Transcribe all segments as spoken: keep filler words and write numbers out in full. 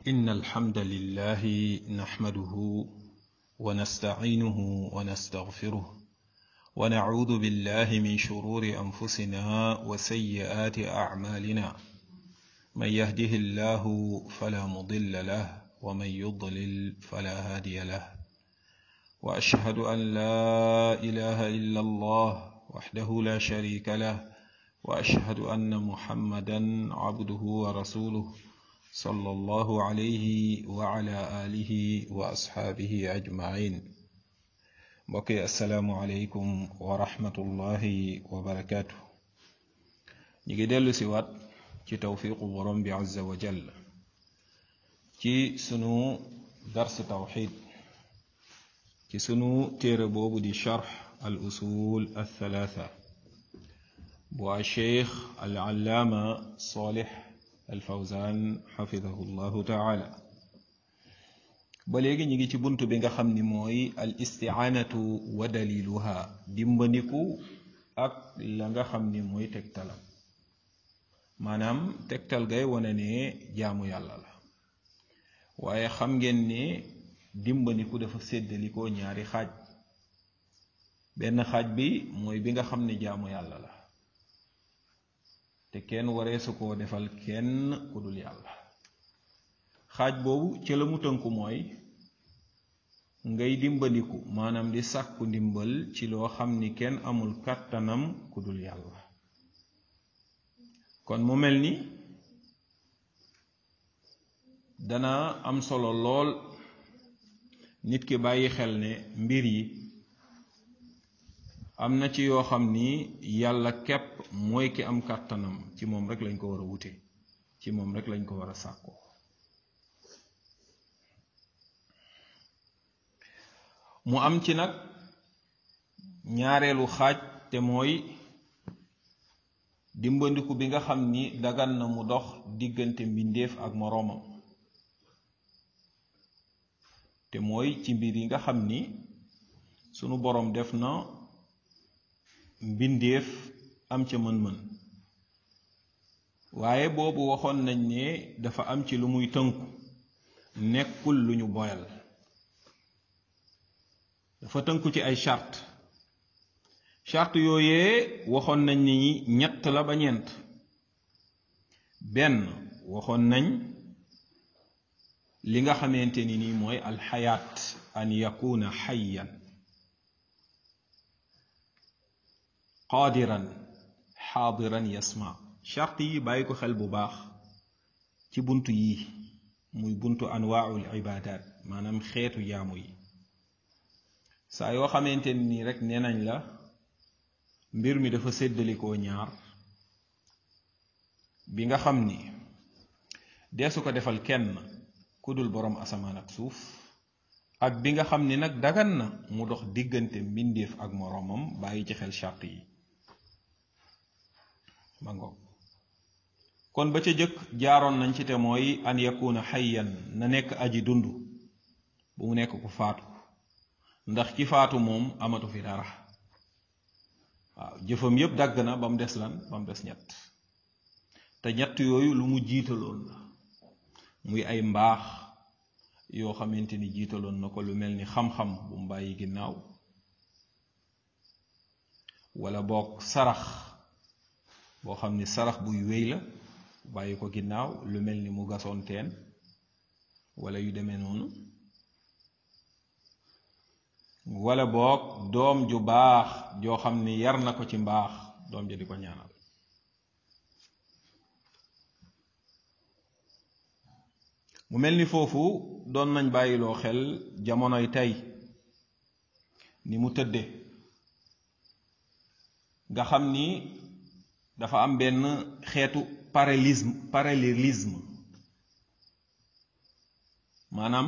إن الحمد لله نحمده ونستعينه ونستغفره ونعوذ بالله من شرور أنفسنا وسيئات أعمالنا من يهده الله فلا مضل له ومن يضلل فلا هادي له وأشهد أن لا إله إلا الله وحده لا شريك له وأشهد أن محمدا عبده ورسوله صلى الله عليه وعلى آله وأصحابه أجمعين بقي السلام عليكم ورحمة الله وبركاته نيجي ديلو سيوات ci tawfiqu borom bi azza wa jall ci sunu dars tawhid ci sunu téere boobu di sharh al usul al thalatha bu a cheikh al allaama salih al fawzan xafidahu llahu taala ba léegi ñi ngi ci bunt bi nga xam ni mooy al isti'anatu wa daliluha dimbandiku ak la nga xam ni mooy tegtalam maanaam tegtal gay wane ne jaamu yàlla la waaye xam ngeen ne dimbandiku dafa séddalikoo ñaari xaaj benn xaaj bi mooy bi nga xam ne jaamu yàlla la te kenn waree su koo defal kenn ku dul yàlla xaaj boobu ci la mu tënku mooy ngay dimbandiku maanaam di sàkku ndimbal ci loo xam ni kenn amul kàttanam ku dul yàlla kon mu mel ni dana am solo lool nit ki bàyyi xel ne mbir yi am na ci yoo xam ni yàlla képp mooy ki am kàttanam ci moom rek lañ ko war a wute ci moom rek lañ ko war a sàkkoo mu am ci nag ñaareelu xaaj te mooy dimbandiku bi nga xam ni dagan na mu dox diggante mbindeef ak moroomam te mooy ci mbir yi nga xam ni sunu boroom def na mbindeef am ca mën-mën waaye boobu waxoon nañ ne dafa am ci lu muy tënku nekkul lu ñu boyal dafa tënku ci ay charte charte yooyee waxoon nañ ni ñett la ba ñeent benn waxoon nañ li nga xamante ni nii mooy alxayaat an yakuna xayyan qaadiran xaadiran yasma charte yi bàyyi ko xel bu baax ci buntu yi muy buntu anwaaul ibadat maanaam xeetu jaamu yi saa yoo xamante ni nii rek nee nañ la mbir mi dafa séddalikoo ñaar bi nga xam ni deesu ko defal kenn ku dul boroom asamaan ak suuf ak bi nga xam ni nag dagan na mu dox diggante mbindeef ak moroomam bàyyi ci xel charte yi ma ngoog kon ba ca jëkk jaaroon nañ ci te mooy an yakuna xayyan na nekk aji dund bu mu nekk ku faatu ndax ci faatu moom amatu fi dara waaw jëfam yépp dagg na ba mu des lan ba mu des ñett te ñett yooyu lu mu jiitaloon la muy ay mbaax yoo xamante ni jiitaloon na ko lu mel ni xam-xam bu mu bàyyi ginnaaw wala boog sarax boo xam ni sarax buy wéy la bàyyi ko ginnaaw lu mel ni mu gasoon teen wala yu demee noonu wala boog doom ju baax joo xam ni yar na ko ci mbaax doom ja di ko ñaanal mu mel ni foofu doon nañ bàyyiloo xel jamonoy tey ni mu tëdde nga xam ni dafa am benn xeetu parallélisme parallélisme maanaam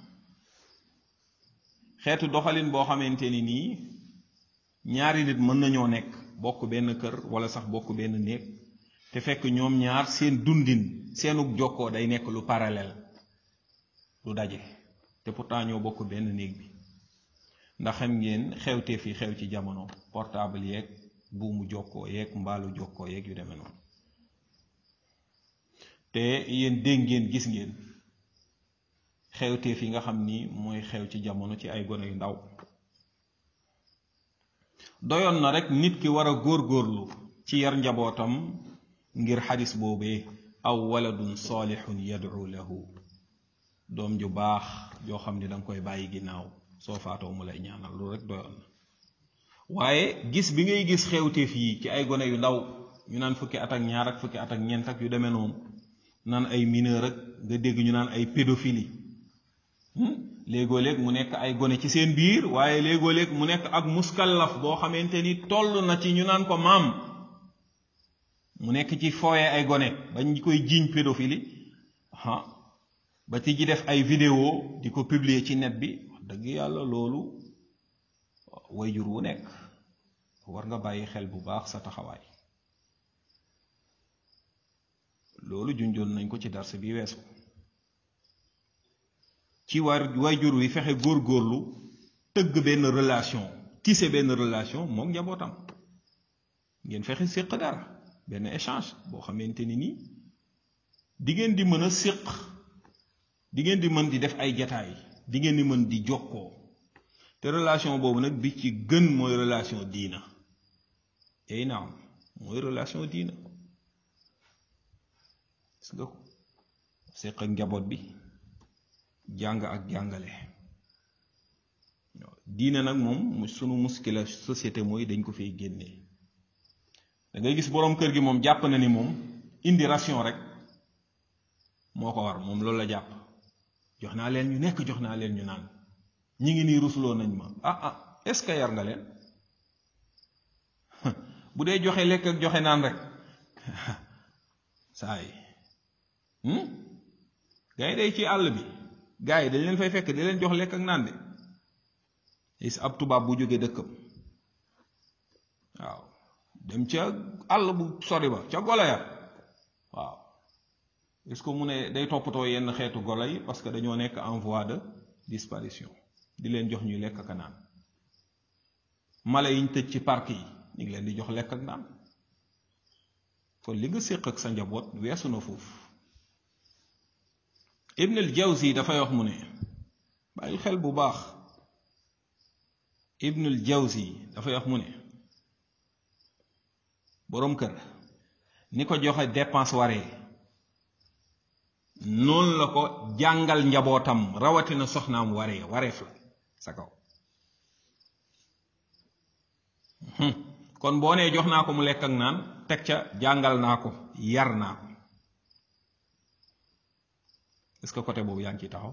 xeetu doxalin boo xamante ni nii ñaari nit mën nañoo nekk bokk benn kër wala sax bokk benn néeg te fekk ñoom ñaar seen dundin seenug jokkoo day nekk lu parallèle lu daje te pourtant ñoo bokk benn néeg bi ndax xam ngeen xewte fi xew ci jamono portable yeeg buumu jokkoo yeeg mbaalu jokkoo yeeg yu demee noonu te yéen dégg ngeen gis ngeen xewteef yi nga xam ni mooy xew ci jamono ci ay gone yu ndaw. doyoon na rek nit ki war a góorgóorlu ci yar njabootam ngir xadis boobee aw waladun salihun yad'u lahu, doom ju baax joo xam ni danga koy bàyyi ginnaaw soo faatoo mu lay ñaanal, loolu rek doyoon na. waaye gis bi ngay gis xewteef yi ci ay gone yu ndaw ñu naan fukki at ak ñaar ak fukki at ak ñeent ak yu demee noonu, naan ay mineur ak nga dégg ñu naan ay pédophilie, léegoo léeg mu nekk ay gone ci seen biir, waaye léegoo léeg mu nekk ak muskallaf boo xamante ni toll na ci ñu naan ko maam, mu nekk ci fooye ay gone bañ koy jiiñ pédophilie ah ba ci ji def ay vidéo di ko publier ci net bi. wax dëgg yàlla loolu wayjur wu nekk war nga bàyyi xel bu baax sa taxawaay. loolu junjoon nañ ko ci dars bi weesu ci war wayjur wi fexe góorgóorlu tëgg benn relation, tissé benn relation moom njabootam, ngeen fexe séq dara, benn échange boo xamante ni nii di ngeen di mën a séq, di ngeen di mën di def ay jataay, di ngeen di mën di jokkoo. te relation boobu nag bi ci gën mooy relation diina. ey naam mooy relation diina. gis nga ko séq ak njaboot bi, jàng ak jàngale. diina nag moom sunu muskila société mooy dañ ko fay génnee. da ngay gis boroom kër gi moom jàpp na ni moom indi ration rek moo ko war, moom loolu la jàpp. jox naa leen ñu nekk, jox naa leen ñu naan, ñi ngi nii rusuloo nañ ma. ah ah est-ce que yar nga leen? bu dee joxe lekk ak joxe naan rek saa yi gaa yi day ci àll bi, gaa yi dañ leen fay fekk di leen jox lekk ak naan de. is ab tubaab bu jógee dëkkam waaw dem ca àll bu sori ba ca golo ya, waaw est-ce que mu ne day toppatoo yenn xeetu golo yi parce que dañoo nekk en voie de disparition, di leen jox ñuy lekk ak naan. mala yi ñu tëj ci parc yi ñu ngi leen di jox lekk ak naan. kon li nga séq ak sa njaboot weesu na foofu. Ibn al-Jawzi dafay wax mu ne, bàyyil xel bu baax, Ibn al-Jawzi dafay wax mu ne boroom kër ni ko joxe dépense waree noonu la ko jàngal njabootam rawatina soxnaam waree, wareef la sa kaw. kon boo nee jox naa ko mu lekk ak naan, teg ca jàngal naa ko, yar naa ko. est-ce que côté boobu yaa ngi ciy taxaw?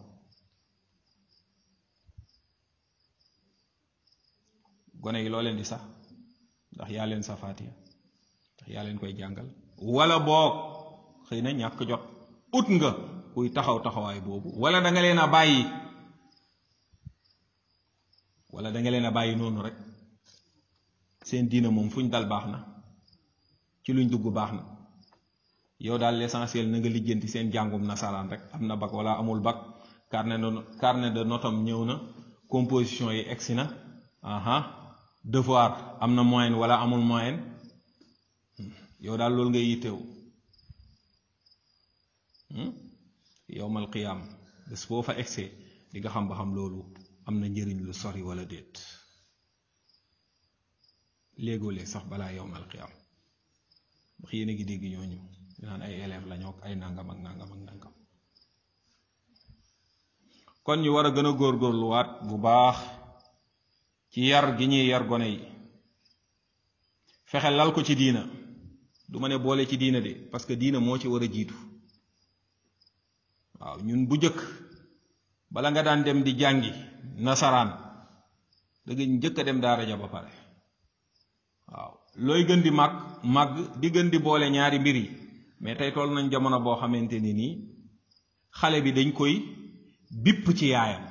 gone yi loo leen di sax ndax yaa leen sa Faatiha, ndax yaa leen koy jàngal, wala boog xëy na ñàkk jot ut nga kuy taxaw taxawaay boobu, wala da nga leen a bàyyi, wala da nga leen a bàyyi noonu rek. seen diina moom fuñ dal baax na, ci luñ dugg baax na, yow daal l'essentiel na nga lijjanti seen jàngum nasaraan rek. am na bac wala amul bac, carnet de carnet de notam ñëw na, composition yi egsi na, aha devoir am na moyenne wala amul moyenne, yow daal loolu ngay yittewu. yowmal qiyaam bés boo fa egsee di nga xam ba xam loolu am na njëriñ lu sori wala déet. léegoo léeg sax balaa yowmal qiyaam, ndax yéen a ngi dégg ñooñu naan ay élèves la ñoo ay nangam ak nangam ak nangam. kon ñu war a gën a góorgóorluwaat bu baax ci yar gi ñuy yar gone yi, fexe lal ko ci diina. du ma ne boole ci diina de, parce que diina moo ci war a jiitu. waaw ñun bu jëkk bala nga daan dem di jàngi nasaraan da nga njëkk a dem daara ja ba pare. waaw looy gën di màgg màgg di gën di boole ñaari mbir yi. mais tey toll nañ jamono boo xamante ni nii xale bi dañ koy bipp ci yaayam,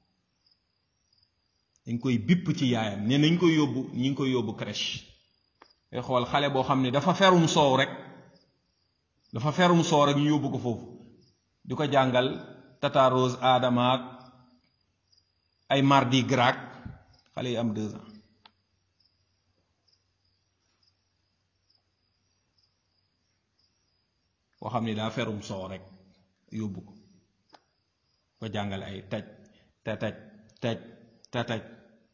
dañ koy bipp ci yaayam ne nañ koy yóbbu ñi ngi koy yóbbu crèche. ngay xool xale boo xam ne dafa ferum soow rek dafa ferum soow rek ñu yóbbu ko foofu di ko jàngal Tata Rose Adama ak ay Mardi Gras, xale yi am deux ans. boo xam ne daa ferum soow rek yóbbu ko. ko jàngale ay taj tataj taj tataj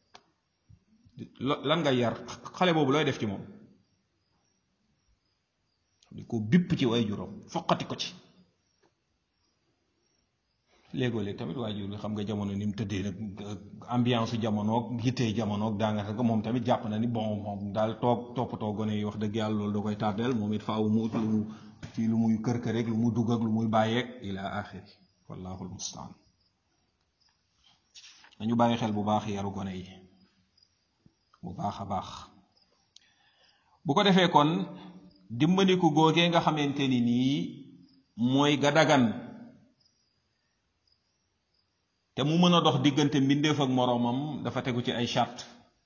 lan nga yar xale boobu looy def ci moom di ko bipp ci way juróom foqati ko ci léegoo léeg tamit waajur bi xam nga jamono ni mu tëddee nag ambiance su jamonoog yittee jamonoog daanaka moom tamit jàpp na ni bon moom daal toog toppatoo gone yi wax dëgg yàlla loolu da koy tardeel moom it faaw mu ut lu mu ci lu muy kër kër rek lu mu dugg ak lu muy bàyyeeg ila axiri wallahu almustaan dañu bàyyi xel bu baax yaru gone yi bu baax a baax bu ko defee kon dimbandiku googee nga xamante ni nii mooy ga dagan te mu mën a dox diggante mbindeef ak moroomam dafa tegu ci ay charte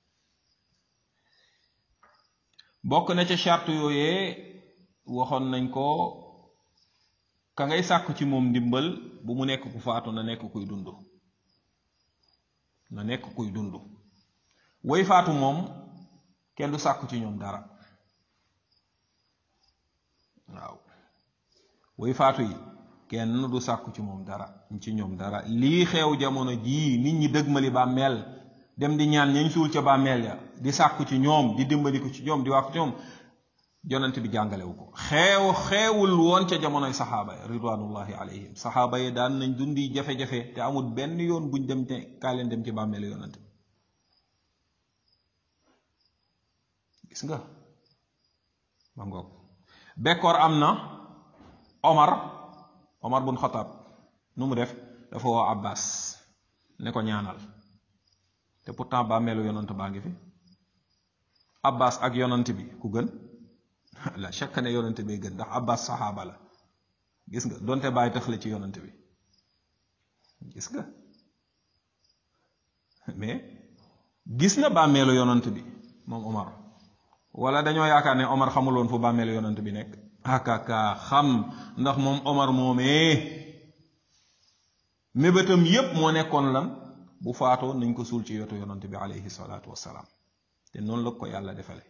bokk na ca charte yooyee waxoon nañ ko ka ngay sàkku ci moom ndimbal bu mu nekk ku faatu na nekk kuy dund na nekk kuy dund way faatu moom kenn du sàkku ci ñoom dara waaw way faatu yi kenn du sàkku ci moom dara ci ñoom dara lii xew jamono jii nit ñi dëgmali bàmmeel dem di ñaan ñañ suul ca bàmmeel ya di sàkku ci ñoom di dimbali ko ci ñoom di wax ci ñoom yonent bi jàngalewu ko xeew xeewul woon ca jamonoy saxaaba ya ridwanullahi alayhim saxaaba yi daan nañ dundi jafe-jafe te amul benn yoon buñ dem te kaa leen dem ci bàmmeelu yonent gis nga ma ngoog bekkoor am na Omar Omar bun Xataab nu mu def dafa woo Abbas ne ko ñaanal te pourtant bàmmeelu yonant baa ngi fi Abbas ak yonant bi ku gën la chaque ne yonant bi gën ndax Abbas saxaaba la gis nga donte bàyyi tax la ci yonant bi gis nga mais gis na bàmmeelu yonant bi moom Omar wala dañoo yaakaar ne Omar xamuloon fu bàmmeelu yonant bi nekk akaka xam ndax moom Omar moomee mébétam yépp moo nekkoon lan bu faatoo nañ ko suul ci yotu yonant bi alayhi salaatu wassalaam te noonu la ko yàlla defale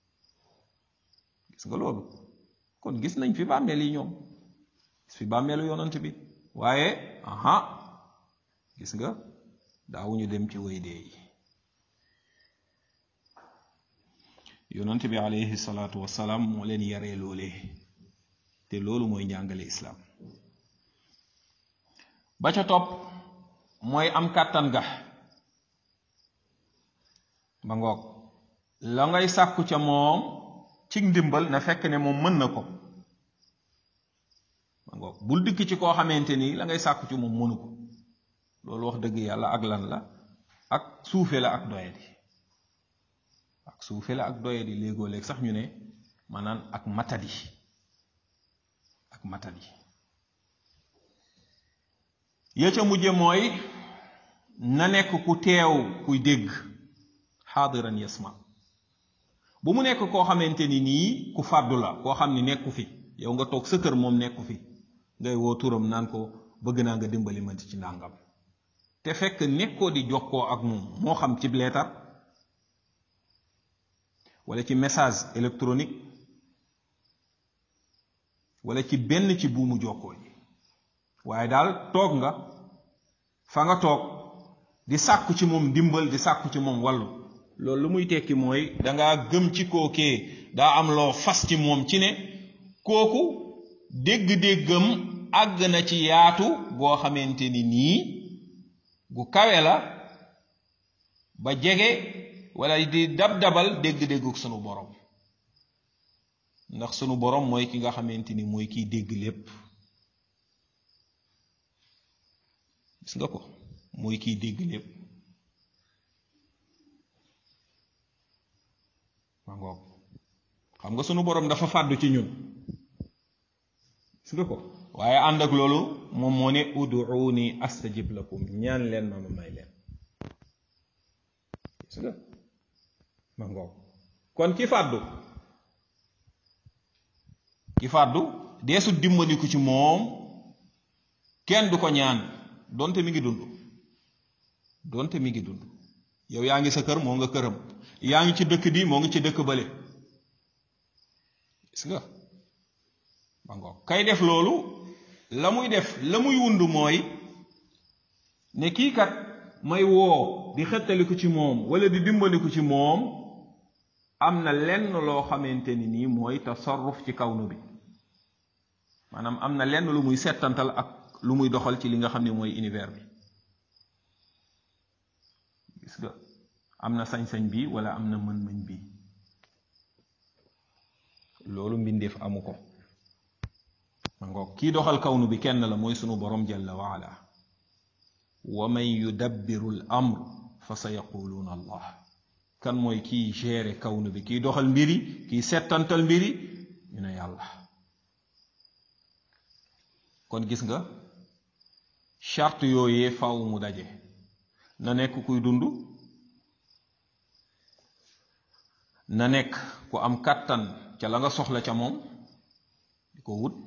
gis nga loolu kon gis nañ fi bàmmeel yi ñoom gis fi bàmmeelu yonant bi waaye aha gis nga daawuñu dem ci way dee yi yonant bi alayhi salaatu wassalaam moo leen yaree loolee te loolu mooy njàngale islaam ba ca topp mooy am kàttan ga ba ngoog la ngay sàkku ca moom ci ndimbal na fekk ne moom mën na ko ba ngoog bul dikk ci koo xamante ni la ngay sàkku ci moom mënu ko loolu wax dëgg yàlla ak lan la ak suufe la ak doyadi ak suufe la ak doyadi léegoo léeg sax ñu ne maanaam ak matadi ak matadi ya ca mujje mooy na nekk ku teew kuy dégg xaadiran yasma bu mu nekk koo xamante ni nii ku fàddu la koo xam ni nekku fi yow nga toog sa kër moom nekku fi ngay woo turam naan ko bëgg naa nga dimbali ma ci ndàngam te fekk nekkoo di jokkoo ak moom moo xam ci leetar wala ci message électronique wala ci benn ci buumu jokkoo yi waaye daal toog nga fa nga toog di sàkku ci moom dimbal di sàkku ci moom wàllu loolu lu muy tekki mooy dangaa gëm ci kookee daa am loo fas ci moom ci ne kooku dégg-déggam àgg na ci yaatu goo xamante ni nii gu kawe la ba jege wala di dab-dabal dégg-dégguk sunu borom ndax sunu borom mooy ki nga xamante ni mooy kiy dégg lépp gis nga ko mooy kiy dégg lépp ma ngoog xam nga sunu borom dafa fàddu ci ñun gis nga ko waaye ànd ak loolu moom moo ne ud'uuni astajib lakum ñaan leen ma ma may leen gis nga ma ngoog kon ki fàddu ki fàddu deesu dimbandiku ci moom kenn du ko ñaan donte mi ngi dund donte mi ngi dund yow yaa ngi sa kër moo nga këram yaa ngi ci dëkk bi moo ngi ci dëkk bële gis nga ma ngoog kay def loolu la muy def la muy wund mooy ne kii kat may woo di xettaliku ci moom wala di dimbaliku ci moom am na lenn loo xamante ni nii mooy tasarruf ci kawnu bi maanaam am na lenn lu muy settantal ak lu muy doxal ci li nga xam ne mooy univers bi gis nga am na sañ-sañ bi wala am na mën-mën bi loolu mbindeef amu ko ma ngoog kii doxal kawnu bi kenn la mooy sunu borom jalla wa ala wa man yudabbiru al amr fa sa yaquluuna allah kan mooy kii gérer kawnu bi kii doxal mbiri kii settantal mbiri ñu ne yàlla kon gis nga charte yooyee faaw mu daje na nekk kuy dund na nekk ku am kàttan ca la nga soxla ca moom di ko wut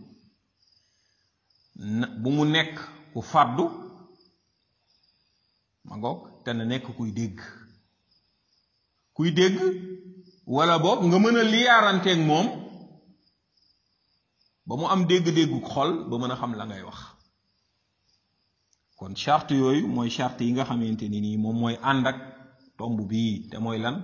bu mu nekk ku fàddu ma ngoog te na nekk kuy dégg kuy dégg wala boog nga mën a liyaaranteeg moom ba mu am dégg-déggu xol ba mën a xam la ngay wax kon charte yooyu mooy charte yi nga xamante ni nii moom mooy ànd ak tomb bii te mooy lan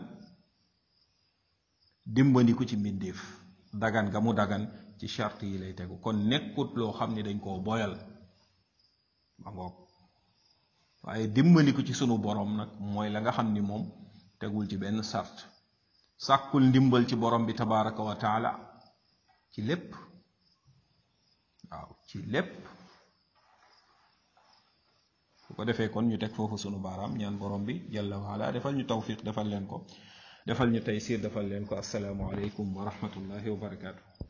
dimbandiku ci mbindeef dagan ga mu dagan ci charte yi lay tegu kon nekkut loo xam ne dañ koo boyal ma ngoog waaye dimbandiku ci sunu borom nag mooy la nga xam ni moom tegul ci benn sart sàkkul ndimbal ci borom bi tabaraka wa taala ci lépp waaw ci lépp bu ko defee kon ñu teg foofu sunu baaraam ñaan borom bi jalla wa ala defal ñu tawfiq defal leen ko defal ñu taysir defal leen ko assalaamu aleykum wa rahmatullahi wa barakaatu